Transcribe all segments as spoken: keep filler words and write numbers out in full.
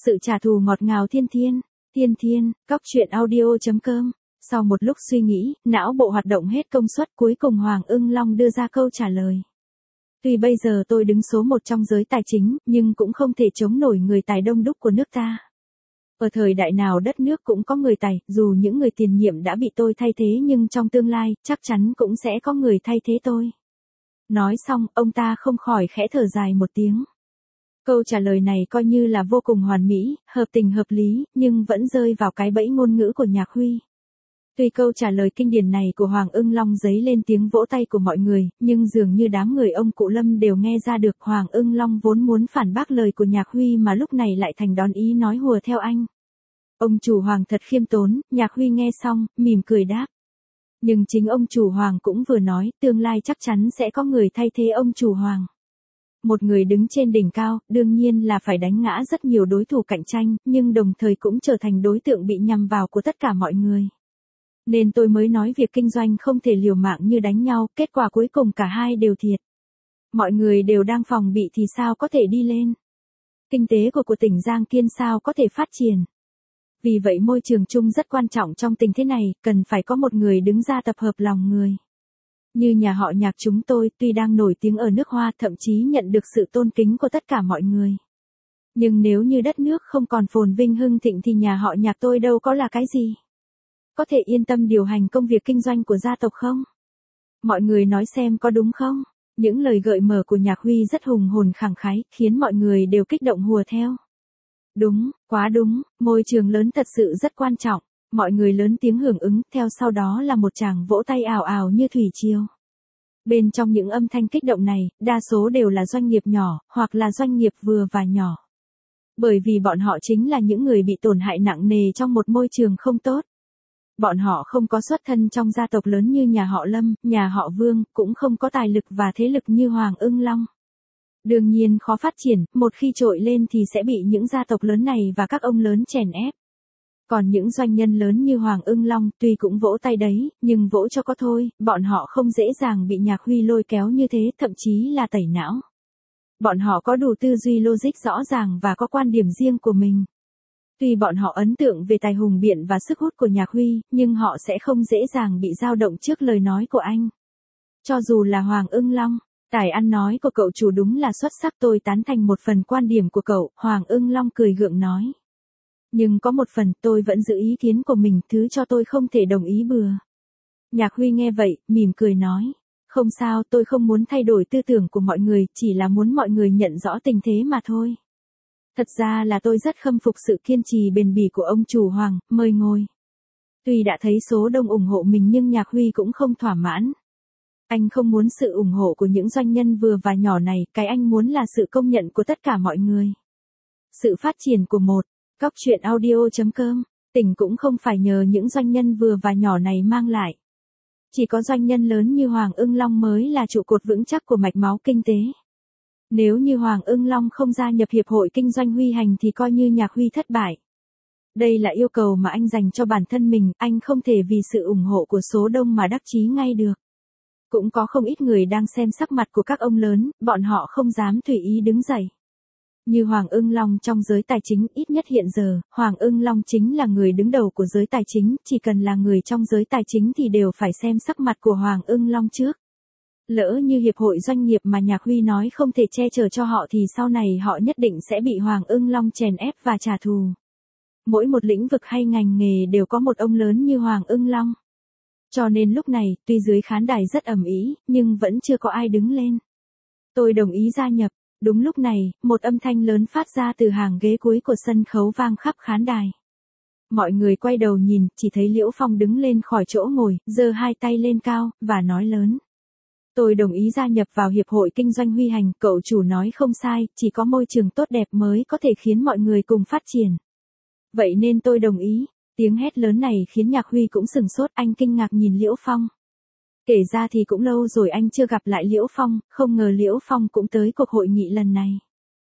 Sự trả thù ngọt ngào thiên thiên, thiên thiên, cóc truyện audio chấm com. Sau một lúc suy nghĩ, não bộ hoạt động hết công suất, cuối cùng Hoàng Ưng Long đưa ra câu trả lời. Tuy bây giờ tôi đứng số một trong giới tài chính, nhưng cũng không thể chống nổi người tài đông đúc của nước ta. Ở thời đại nào đất nước cũng có người tài, dù những người tiền nhiệm đã bị tôi thay thế nhưng trong tương lai, chắc chắn cũng sẽ có người thay thế tôi. Nói xong, ông ta không khỏi khẽ thở dài một tiếng. Câu trả lời này coi như là vô cùng hoàn mỹ, hợp tình hợp lý, nhưng vẫn rơi vào cái bẫy ngôn ngữ của Nhạc Huy. Tuy câu trả lời kinh điển này của Hoàng Ưng Long dấy lên tiếng vỗ tay của mọi người, nhưng dường như đám người ông cụ Lâm đều nghe ra được Hoàng Ưng Long vốn muốn phản bác lời của Nhạc Huy mà lúc này lại thành đón ý nói hùa theo anh. Ông chủ Hoàng thật khiêm tốn, Nhạc Huy nghe xong, mỉm cười đáp. Nhưng chính ông chủ Hoàng cũng vừa nói, tương lai chắc chắn sẽ có người thay thế ông chủ Hoàng. Một người đứng trên đỉnh cao, đương nhiên là phải đánh ngã rất nhiều đối thủ cạnh tranh, nhưng đồng thời cũng trở thành đối tượng bị nhằm vào của tất cả mọi người. Nên tôi mới nói việc kinh doanh không thể liều mạng như đánh nhau, kết quả cuối cùng cả hai đều thiệt. Mọi người đều đang phòng bị thì sao có thể đi lên. Kinh tế của của tỉnh Giang Kiên sao có thể phát triển. Vì vậy môi trường chung rất quan trọng trong tình thế này, cần phải có một người đứng ra tập hợp lòng người. Như nhà họ Nhạc chúng tôi tuy đang nổi tiếng ở nước Hoa thậm chí nhận được sự tôn kính của tất cả mọi người. Nhưng nếu như đất nước không còn phồn vinh hưng thịnh thì nhà họ Nhạc tôi đâu có là cái gì. Có thể yên tâm điều hành công việc kinh doanh của gia tộc không? Mọi người nói xem có đúng không? Những lời gợi mở của Nhạc Huy rất hùng hồn khẳng khái, khiến mọi người đều kích động hùa theo. Đúng, quá đúng, môi trường lớn thật sự rất quan trọng. Mọi người lớn tiếng hưởng ứng, theo sau đó là một tràng vỗ tay ào ào như thủy triều. Bên trong những âm thanh kích động này, đa số đều là doanh nghiệp nhỏ, hoặc là doanh nghiệp vừa và nhỏ. Bởi vì bọn họ chính là những người bị tổn hại nặng nề trong một môi trường không tốt. Bọn họ không có xuất thân trong gia tộc lớn như nhà họ Lâm, nhà họ Vương, cũng không có tài lực và thế lực như Hoàng Ưng Long. Đương nhiên khó phát triển, một khi trội lên thì sẽ bị những gia tộc lớn này và các ông lớn chèn ép. Còn những doanh nhân lớn như Hoàng Ưng Long tuy cũng vỗ tay đấy, nhưng vỗ cho có thôi, bọn họ không dễ dàng bị Nhạc Huy lôi kéo như thế, thậm chí là tẩy não. Bọn họ có đủ tư duy logic rõ ràng và có quan điểm riêng của mình. Tuy bọn họ ấn tượng về tài hùng biện và sức hút của Nhạc Huy, nhưng họ sẽ không dễ dàng bị dao động trước lời nói của anh. Cho dù là Hoàng Ưng Long, tài ăn nói của cậu chủ đúng là xuất sắc, tôi tán thành một phần quan điểm của cậu, Hoàng Ưng Long cười gượng nói. Nhưng có một phần tôi vẫn giữ ý kiến của mình, thứ cho tôi không thể đồng ý bừa. Nhạc Huy nghe vậy, mỉm cười nói. Không sao, tôi không muốn thay đổi tư tưởng của mọi người, chỉ là muốn mọi người nhận rõ tình thế mà thôi. Thật ra là tôi rất khâm phục sự kiên trì bền bỉ của ông chủ Hoàng, mời ngồi. Tuy đã thấy số đông ủng hộ mình nhưng Nhạc Huy cũng không thỏa mãn. Anh không muốn sự ủng hộ của những doanh nhân vừa và nhỏ này, cái anh muốn là sự công nhận của tất cả mọi người. Sự phát triển của một cóc truyện audio chấm com, tỉnh cũng không phải nhờ những doanh nhân vừa và nhỏ này mang lại. Chỉ có doanh nhân lớn như Hoàng Ưng Long mới là trụ cột vững chắc của mạch máu kinh tế. Nếu như Hoàng Ưng Long không gia nhập Hiệp hội Kinh doanh Huy Hành thì coi như Nhạc Huy thất bại. Đây là yêu cầu mà anh dành cho bản thân mình, anh không thể vì sự ủng hộ của số đông mà đắc chí ngay được. Cũng có không ít người đang xem sắc mặt của các ông lớn, bọn họ không dám tùy ý đứng dậy. Như Hoàng Ưng Long trong giới tài chính, ít nhất hiện giờ, Hoàng Ưng Long chính là người đứng đầu của giới tài chính, chỉ cần là người trong giới tài chính thì đều phải xem sắc mặt của Hoàng Ưng Long trước. Lỡ như hiệp hội doanh nghiệp mà Nhạc Huy nói không thể che chở cho họ thì sau này họ nhất định sẽ bị Hoàng Ưng Long chèn ép và trả thù. Mỗi một lĩnh vực hay ngành nghề đều có một ông lớn như Hoàng Ưng Long. Cho nên lúc này, tuy dưới khán đài rất ầm ĩ, nhưng vẫn chưa có ai đứng lên. Tôi đồng ý gia nhập. Đúng lúc này, một âm thanh lớn phát ra từ hàng ghế cuối của sân khấu vang khắp khán đài. Mọi người quay đầu nhìn, chỉ thấy Liễu Phong đứng lên khỏi chỗ ngồi, giơ hai tay lên cao, và nói lớn. Tôi đồng ý gia nhập vào Hiệp hội Kinh doanh Huy Hành, cậu chủ nói không sai, chỉ có môi trường tốt đẹp mới có thể khiến mọi người cùng phát triển. Vậy nên tôi đồng ý. Tiếng hét lớn này khiến Nhạc Huy cũng sừng sốt, anh kinh ngạc nhìn Liễu Phong. Kể ra thì cũng lâu rồi anh chưa gặp lại Liễu Phong, không ngờ Liễu Phong cũng tới cuộc hội nghị lần này.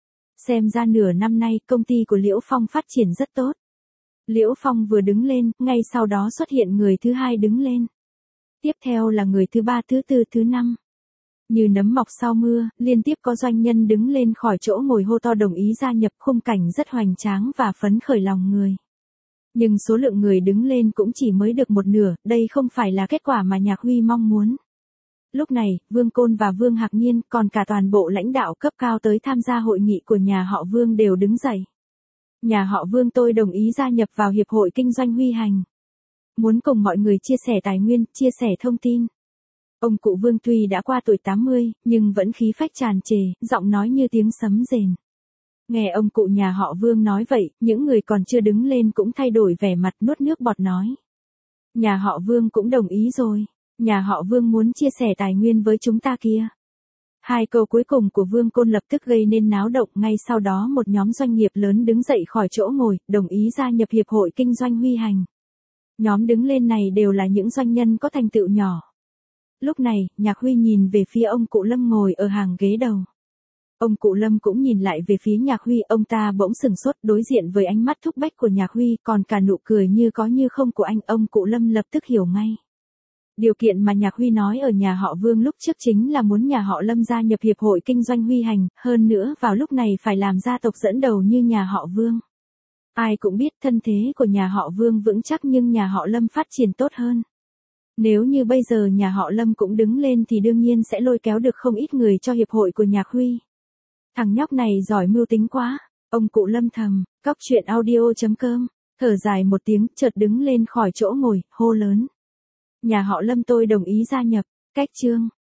Xem ra nửa năm nay công ty của Liễu Phong phát triển rất tốt. Liễu Phong vừa đứng lên, ngay sau đó xuất hiện người thứ hai đứng lên. Tiếp theo là người thứ ba, thứ tư, thứ năm. Như nấm mọc sau mưa, liên tiếp có doanh nhân đứng lên khỏi chỗ ngồi hô to đồng ý gia nhập, khung cảnh rất hoành tráng và phấn khởi lòng người. Nhưng số lượng người đứng lên cũng chỉ mới được một nửa, đây không phải là kết quả mà Nhạc Huy mong muốn. Lúc này, Vương Côn và Vương Hạc Nhiên, còn cả toàn bộ lãnh đạo cấp cao tới tham gia hội nghị của nhà họ Vương đều đứng dậy. Nhà họ Vương tôi đồng ý gia nhập vào Hiệp hội Kinh doanh Huy Hành. Muốn cùng mọi người chia sẻ tài nguyên, chia sẻ thông tin. Ông cụ Vương tuy đã qua tuổi tám mươi, nhưng vẫn khí phách tràn trề, giọng nói như tiếng sấm rền. Nghe ông cụ nhà họ Vương nói vậy, những người còn chưa đứng lên cũng thay đổi vẻ mặt, nuốt nước bọt nói. Nhà họ Vương cũng đồng ý rồi. Nhà họ Vương muốn chia sẻ tài nguyên với chúng ta kia. Hai câu cuối cùng của Vương Côn lập tức gây nên náo động, ngay sau đó một nhóm doanh nghiệp lớn đứng dậy khỏi chỗ ngồi, đồng ý gia nhập Hiệp hội Kinh doanh Huy Hành. Nhóm đứng lên này đều là những doanh nhân có thành tựu nhỏ. Lúc này, Nhạc Huy nhìn về phía ông cụ Lâm ngồi ở hàng ghế đầu. Ông cụ Lâm cũng nhìn lại về phía Nhạc Huy, ông ta bỗng sừng sốt đối diện với ánh mắt thúc bách của Nhạc Huy, còn cả nụ cười như có như không của anh, ông cụ Lâm lập tức hiểu ngay. Điều kiện mà Nhạc Huy nói ở nhà họ Vương lúc trước chính là muốn nhà họ Lâm gia nhập Hiệp hội Kinh doanh Huy Hành, hơn nữa vào lúc này phải làm gia tộc dẫn đầu như nhà họ Vương. Ai cũng biết thân thế của nhà họ Vương vững chắc nhưng nhà họ Lâm phát triển tốt hơn. Nếu như bây giờ nhà họ Lâm cũng đứng lên thì đương nhiên sẽ lôi kéo được không ít người cho hiệp hội của Nhạc Huy. Thằng nhóc này giỏi mưu tính quá, ông cụ Lâm thầm, cóc truyện audio chấm com, thở dài một tiếng, chợt đứng lên khỏi chỗ ngồi, hô lớn. Nhà họ Lâm tôi đồng ý gia nhập, cách chương.